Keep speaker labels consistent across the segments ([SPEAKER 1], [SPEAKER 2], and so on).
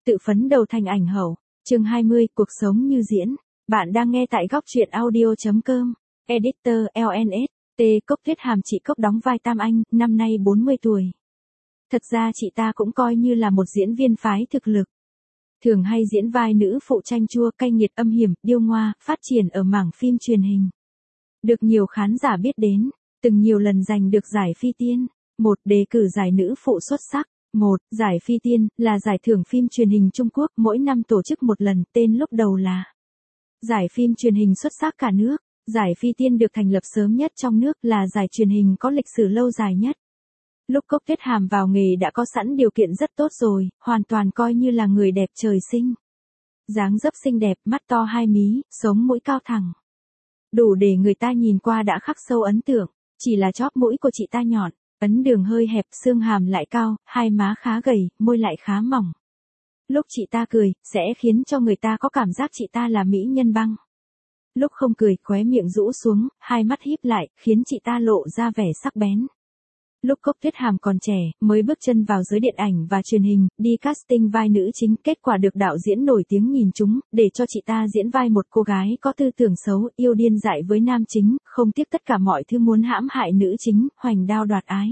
[SPEAKER 1] Tự phấn đấu thành ảnh hậu. Chương 20, cuộc sống như diễn. Bạn đang nghe tại góc truyện audio.com. Editor LNS. T. Cốc Tuyết Hàm. Chị Cốc đóng vai Tam Anh, năm nay 40 tuổi. Thật ra chị ta cũng coi như là một diễn viên phái thực lực. Thường hay diễn vai nữ phụ chanh chua, cay nghiệt, âm hiểm, điêu ngoa, phát triển ở mảng phim truyền hình. Được nhiều khán giả biết đến, từng nhiều lần giành được giải Phi Tiên. Một. Đề cử giải nữ phụ xuất sắc. Giải Phi Tiên là giải thưởng phim truyền hình Trung Quốc, mỗi năm tổ chức một lần, tên lúc đầu là Giải phim truyền hình xuất sắc cả nước. Giải Phi Tiên được thành lập sớm nhất trong nước, là giải truyền hình có lịch sử lâu dài nhất. Lúc Cốc Tuyết Hàm vào nghề đã có sẵn điều kiện rất tốt rồi, hoàn toàn coi như là người đẹp trời sinh. Dáng dấp xinh đẹp, mắt to hai mí, sống mũi cao thẳng. Đủ để người ta nhìn qua đã khắc sâu ấn tượng, chỉ là chóp mũi của chị ta nhọn, ấn đường hơi hẹp, xương hàm lại cao, hai má khá gầy, môi lại khá mỏng. Lúc chị ta cười, sẽ khiến cho người ta có cảm giác chị ta là mỹ nhân băng. Lúc không cười, khóe miệng rũ xuống, hai mắt híp lại, khiến chị ta lộ ra vẻ sắc bén. Lúc Cốc Tuyết Hàm còn trẻ, mới bước chân vào giới điện ảnh và truyền hình, đi casting vai nữ chính, kết quả được đạo diễn nổi tiếng nhìn trúng, để cho chị ta diễn vai một cô gái có tư tưởng xấu, yêu điên dại với nam chính, không tiếc tất cả mọi thứ muốn hãm hại nữ chính, hoành đao đoạt ái.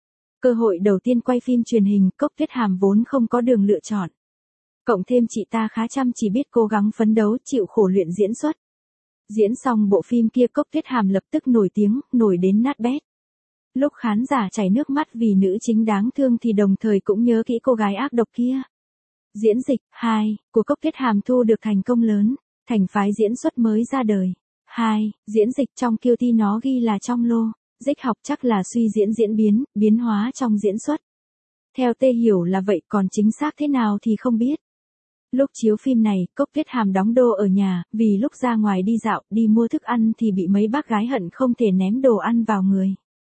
[SPEAKER 1] Cơ hội đầu tiên quay phim truyền hình, Cốc Tuyết Hàm vốn không có đường lựa chọn. Cộng thêm chị ta khá chăm chỉ, biết cố gắng phấn đấu, chịu khổ luyện diễn xuất. Diễn xong bộ phim kia, Cốc Tuyết Hàm lập tức nổi tiếng, nổi đến nát bét. Lúc khán giả chảy nước mắt vì nữ chính đáng thương thì đồng thời cũng nhớ kỹ cô gái ác độc kia. Diễn dịch 2 của Cốc Tuyết Hàm thu được thành công lớn, thành phái diễn xuất mới ra đời. 2. Diễn dịch trong Kiêu Thi nó ghi là trong lô, dịch học chắc là suy diễn diễn biến, biến hóa trong diễn xuất. Theo Tê hiểu là vậy, còn chính xác thế nào thì không biết. Lúc chiếu phim này, Cốc Tuyết Hàm đóng đô ở nhà, vì lúc ra ngoài đi dạo, đi mua thức ăn thì bị mấy bác gái hận không thể ném đồ ăn vào người.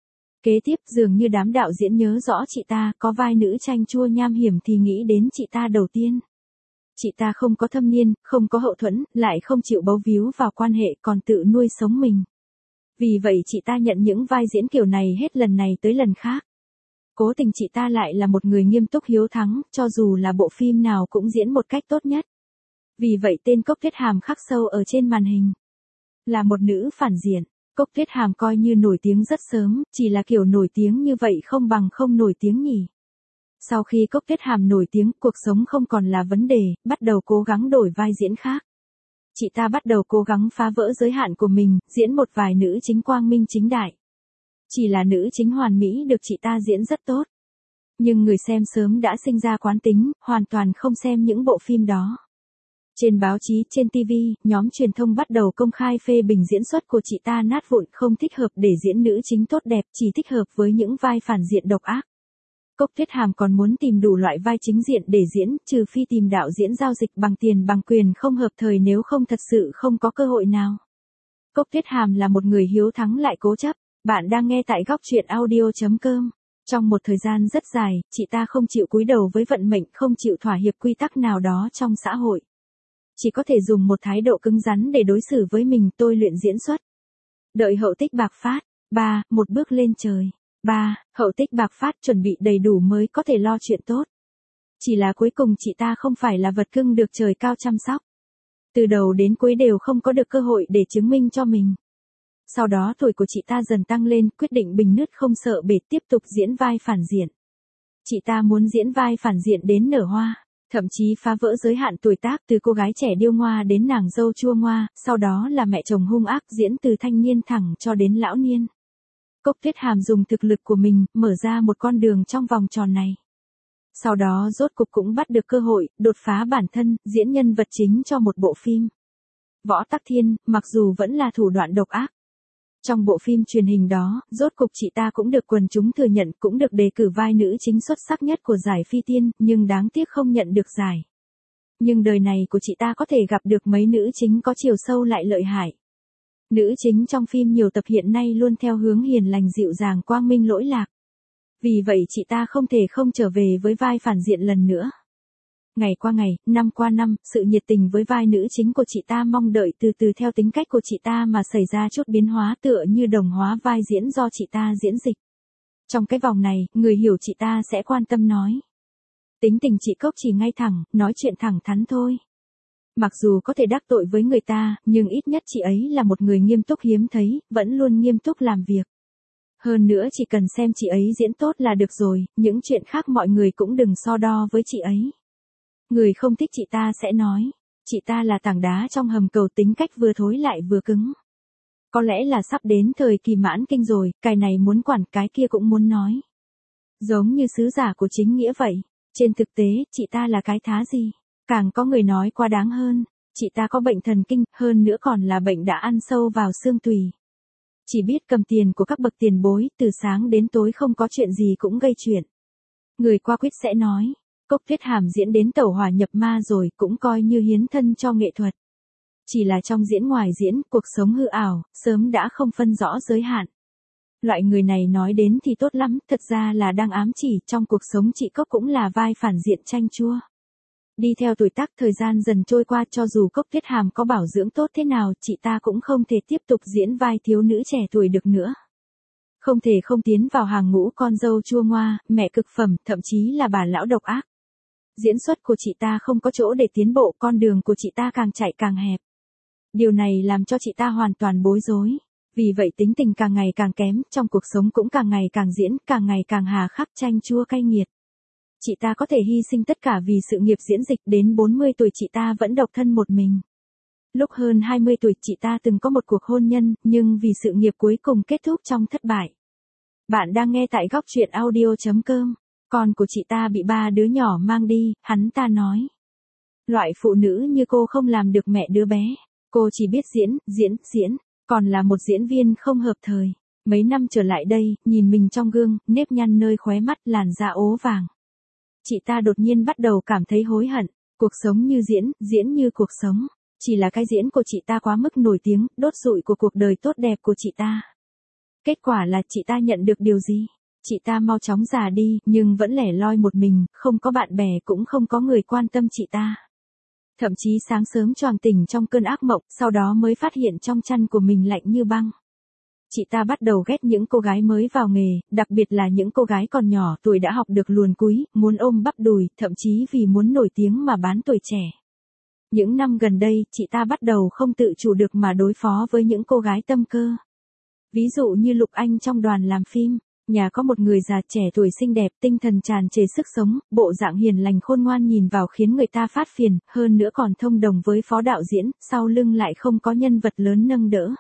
[SPEAKER 1] Kế tiếp, dường như đám đạo diễn nhớ rõ chị ta có vai nữ chanh chua nham hiểm thì nghĩ đến chị ta đầu tiên. Chị ta không có thâm niên, không có hậu thuẫn, lại không chịu bấu víu vào quan hệ, còn tự nuôi sống mình. Vì vậy chị ta nhận những vai diễn kiểu này hết lần này tới lần khác. Cố tình chị ta lại là một người nghiêm túc hiếu thắng, cho dù là bộ phim nào cũng diễn một cách tốt nhất. Vì vậy tên Cốc Tuyết Hàm khắc sâu ở trên màn hình. Là một nữ phản diện, Cốc Tuyết Hàm coi như nổi tiếng rất sớm, chỉ là kiểu nổi tiếng như vậy không bằng không nổi tiếng nhỉ. Sau khi Cốc Tuyết Hàm nổi tiếng, cuộc sống không còn là vấn đề, bắt đầu cố gắng đổi vai diễn khác. Chị ta bắt đầu cố gắng phá vỡ giới hạn của mình, diễn một vài nữ chính quang minh chính đại. Chỉ là nữ chính hoàn mỹ được chị ta diễn rất tốt. Nhưng người xem sớm đã sinh ra quán tính, hoàn toàn không xem những bộ phim đó. Trên báo chí, trên TV, nhóm truyền thông bắt đầu công khai phê bình diễn xuất của chị ta nát vụn, không thích hợp để diễn nữ chính tốt đẹp, chỉ thích hợp với những vai phản diện độc ác. Cốc Tuyết Hàm còn muốn tìm đủ loại vai chính diện để diễn, trừ phi tìm đạo diễn giao dịch bằng tiền bằng quyền không hợp thời, nếu không thật sự không có cơ hội nào. Cốc Tuyết Hàm là một người hiếu thắng lại cố chấp. Bạn đang nghe tại góc truyện audio.com. Trong một thời gian rất dài, chị ta không chịu cúi đầu với vận mệnh, không chịu thỏa hiệp quy tắc nào đó trong xã hội. Chỉ có thể dùng một thái độ cứng rắn để đối xử với mình, tôi luyện diễn xuất. Đợi hậu tích bạc phát. 3. Một bước lên trời. 3. Hậu tích bạc phát, chuẩn bị đầy đủ mới có thể lo chuyện tốt. Chỉ là cuối cùng chị ta không phải là vật cưng được trời cao chăm sóc. Từ đầu đến cuối đều không có được cơ hội để chứng minh cho mình. Sau đó tuổi của chị ta dần tăng lên, quyết định bình nứt không sợ bể, tiếp tục diễn vai phản diện. Chị ta muốn diễn vai phản diện đến nở hoa, thậm chí phá vỡ giới hạn tuổi tác, từ cô gái trẻ điêu ngoa đến nàng dâu chua ngoa, sau đó là mẹ chồng hung ác, diễn từ thanh niên thẳng cho đến lão niên. Cốc Tuyết Hàm dùng thực lực của mình, mở ra một con đường trong vòng tròn này. Sau đó rốt cục cũng bắt được cơ hội, đột phá bản thân, diễn nhân vật chính cho một bộ phim. Võ Tắc Thiên, mặc dù vẫn là thủ đoạn độc ác. Trong bộ phim truyền hình đó, rốt cục chị ta cũng được quần chúng thừa nhận, cũng được đề cử vai nữ chính xuất sắc nhất của giải Phi Tiên, nhưng đáng tiếc không nhận được giải. Nhưng đời này của chị ta có thể gặp được mấy nữ chính có chiều sâu lại lợi hại. Nữ chính trong phim nhiều tập hiện nay luôn theo hướng hiền lành dịu dàng quang minh lỗi lạc. Vì vậy chị ta không thể không trở về với vai phản diện lần nữa. Ngày qua ngày, năm qua năm, sự nhiệt tình với vai nữ chính của chị ta mong đợi từ từ theo tính cách của chị ta mà xảy ra chút biến hóa, tựa như đồng hóa vai diễn do chị ta diễn dịch. Trong cái vòng này, người hiểu chị ta sẽ quan tâm nói. Tính tình chị Cốc chỉ ngay thẳng, nói chuyện thẳng thắn thôi. Mặc dù có thể đắc tội với người ta, nhưng ít nhất chị ấy là một người nghiêm túc hiếm thấy, vẫn luôn nghiêm túc làm việc. Hơn nữa chỉ cần xem chị ấy diễn tốt là được rồi, những chuyện khác mọi người cũng đừng so đo với chị ấy. Người không thích chị ta sẽ nói, chị ta là tảng đá trong hầm cầu, tính cách vừa thối lại vừa cứng. Có lẽ là sắp đến thời kỳ mãn kinh rồi, cái này muốn quản cái kia cũng muốn nói. Giống như sứ giả của chính nghĩa vậy, trên thực tế, chị ta là cái thá gì? Càng có người nói quá đáng hơn, chị ta có bệnh thần kinh, hơn nữa còn là bệnh đã ăn sâu vào xương tủy. Chỉ biết cầm tiền của các bậc tiền bối, từ sáng đến tối không có chuyện gì cũng gây chuyện. Người qua quýt sẽ nói, Cốc Tuyết Hàm diễn đến tẩu hỏa nhập ma rồi, cũng coi như hiến thân cho nghệ thuật. Chỉ là trong diễn ngoài diễn, cuộc sống hư ảo, sớm đã không phân rõ giới hạn. Loại người này nói đến thì tốt lắm, thật ra là đang ám chỉ trong cuộc sống chị Cốc cũng là vai phản diện chanh chua. Đi theo tuổi tác, thời gian dần trôi qua, cho dù Cốc Tuyết Hàm có bảo dưỡng tốt thế nào, chị ta cũng không thể tiếp tục diễn vai thiếu nữ trẻ tuổi được nữa. Không thể không tiến vào hàng ngũ con dâu chua ngoa, mẹ cực phẩm, thậm chí là bà lão độc ác. Diễn xuất của chị ta không có chỗ để tiến bộ, con đường của chị ta càng chạy càng hẹp. Điều này làm cho chị ta hoàn toàn bối rối. Vì vậy tính tình càng ngày càng kém, trong cuộc sống cũng càng ngày càng diễn, càng ngày càng hà khắc, chanh chua cay nghiệt. Chị ta có thể hy sinh tất cả vì sự nghiệp diễn dịch, đến 40 tuổi chị ta vẫn độc thân một mình. Lúc hơn 20 tuổi chị ta từng có một cuộc hôn nhân, nhưng vì sự nghiệp cuối cùng kết thúc trong thất bại. Bạn đang nghe tại góc truyện audio.com. Con của chị ta bị 3 đứa nhỏ mang đi, hắn ta nói. Loại phụ nữ như cô không làm được mẹ đứa bé. Cô chỉ biết diễn, còn là một diễn viên không hợp thời. Mấy năm trở lại đây, nhìn mình trong gương, nếp nhăn nơi khóe mắt, làn da ố vàng. Chị ta đột nhiên bắt đầu cảm thấy hối hận. Cuộc sống như diễn như cuộc sống. Chỉ là cái diễn của chị ta quá mức nổi tiếng, đốt rụi của cuộc đời tốt đẹp của chị ta. Kết quả là chị ta nhận được điều gì? Chị ta mau chóng già đi, nhưng vẫn lẻ loi một mình, không có bạn bè cũng không có người quan tâm chị ta. Thậm chí sáng sớm choàng tỉnh trong cơn ác mộng, sau đó mới phát hiện trong chăn của mình lạnh như băng. Chị ta bắt đầu ghét những cô gái mới vào nghề, đặc biệt là những cô gái còn nhỏ tuổi đã học được luồn cúi, muốn ôm bắp đùi, thậm chí vì muốn nổi tiếng mà bán tuổi trẻ. Những năm gần đây, chị ta bắt đầu không tự chủ được mà đối phó với những cô gái tâm cơ. Ví dụ như Lục Anh trong đoàn làm phim, nhà có một người già trẻ tuổi xinh đẹp, tinh thần tràn trề sức sống, bộ dạng hiền lành khôn ngoan nhìn vào khiến người ta phát phiền, hơn nữa còn thông đồng với phó đạo diễn, sau lưng lại không có nhân vật lớn nâng đỡ.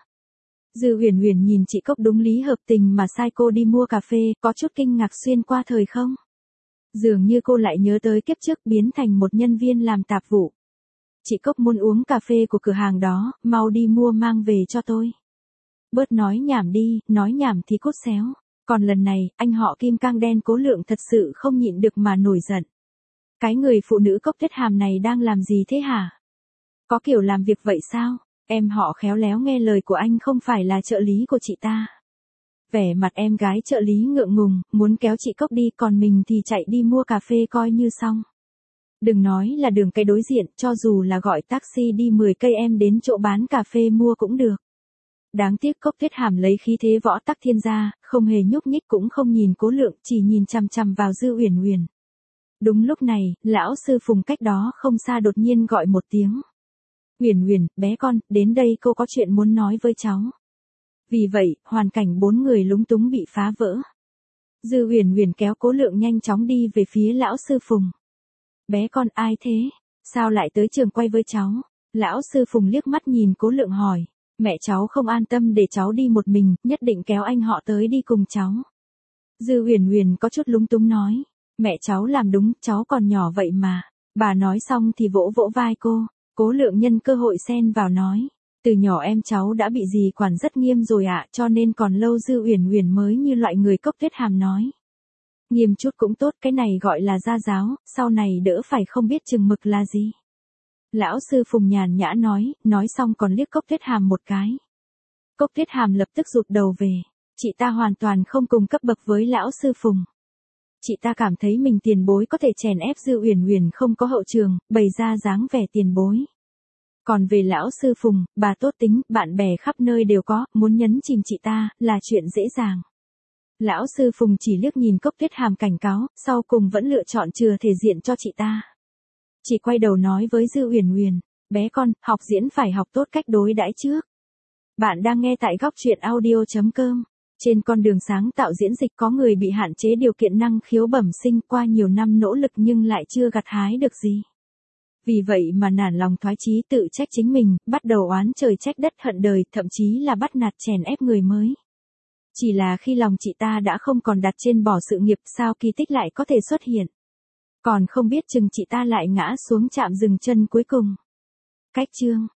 [SPEAKER 1] Dư Huyền Huyền nhìn chị Cốc đúng lý hợp tình mà sai cô đi mua cà phê, có chút kinh ngạc xuyên qua thời không. Dường như cô lại nhớ tới kiếp trước biến thành một nhân viên làm tạp vụ. Chị Cốc muốn uống cà phê của cửa hàng đó, mau đi mua mang về cho tôi. Bớt nói nhảm đi, nói nhảm thì cút xéo. Còn lần này, anh họ Kim Cang đen Cố Lượng thật sự không nhịn được mà nổi giận. Cái người phụ nữ Cốc Tuyết Hàm này đang làm gì thế hả? Có kiểu làm việc vậy sao? Em họ khéo léo nghe lời của anh không phải là trợ lý của chị ta. Vẻ mặt em gái trợ lý ngượng ngùng, muốn kéo chị Cốc đi, còn mình thì chạy đi mua cà phê coi như xong. Đừng nói là đường cái đối diện, cho dù là gọi taxi đi 10 cây em đến chỗ bán cà phê mua cũng được. Đáng tiếc Cốc Tuyết Hàm lấy khí thế võ tắc thiên gia, không hề nhúc nhích cũng không nhìn Cố Lượng, chỉ nhìn chằm chằm vào Dư Uyển Uyển. Đúng lúc này, lão sư Phùng cách đó không xa đột nhiên gọi một tiếng. Uyển Uyển, bé con, đến đây cô có chuyện muốn nói với cháu. Vì vậy, hoàn cảnh 4 người lúng túng bị phá vỡ. Dư Uyển Uyển kéo Cố Lượng nhanh chóng đi về phía lão sư Phùng. Bé con, ai thế? Sao lại tới trường quay với cháu? Lão sư Phùng liếc mắt nhìn Cố Lượng hỏi. Mẹ cháu không an tâm để cháu đi một mình, nhất định kéo anh họ tới đi cùng cháu. Dư Uyển Uyển có chút lúng túng nói. Mẹ cháu làm đúng, cháu còn nhỏ vậy mà. Bà nói xong thì vỗ vỗ vai cô. Cố Lượng nhân cơ hội xen vào nói. Từ nhỏ em cháu đã bị dì quản rất nghiêm rồi ạ, cho nên còn lâu Dư Uyển Uyển mới như loại người Cốc Tuyết Hàm nói. Nghiêm chút cũng tốt, cái này gọi là gia giáo, sau này đỡ phải không biết chừng mực là gì. Lão sư Phùng nhàn nhã nói xong còn liếc Cốc Tuyết Hàm một cái. Cốc Tuyết Hàm lập tức rụt đầu về, chị ta hoàn toàn không cùng cấp bậc với lão sư Phùng. Chị ta cảm thấy mình tiền bối có thể chèn ép Dư Uyển Uyển không có hậu trường, bày ra dáng vẻ tiền bối. Còn về lão sư Phùng, bà tốt tính, bạn bè khắp nơi đều có, muốn nhấn chìm chị ta, là chuyện dễ dàng. Lão sư Phùng chỉ liếc nhìn Cốc Tuyết Hàm cảnh cáo, sau cùng vẫn lựa chọn chừa thể diện cho chị ta. Chị quay đầu nói với Dư Uyển Uyển, bé con, học diễn phải học tốt cách đối đãi trước. Bạn đang nghe tại góc truyện audio.com. Trên con đường sáng tạo diễn dịch có người bị hạn chế điều kiện năng khiếu bẩm sinh qua nhiều năm nỗ lực nhưng lại chưa gặt hái được gì. Vì vậy mà nản lòng thoái chí tự trách chính mình, bắt đầu oán trời trách đất hận đời, thậm chí là bắt nạt chèn ép người mới. Chỉ là khi lòng chị ta đã không còn đặt trên bỏ sự nghiệp sao kỳ tích lại có thể xuất hiện. Còn không biết chừng chị ta lại ngã xuống chạm dừng chân cuối cùng. Cách chương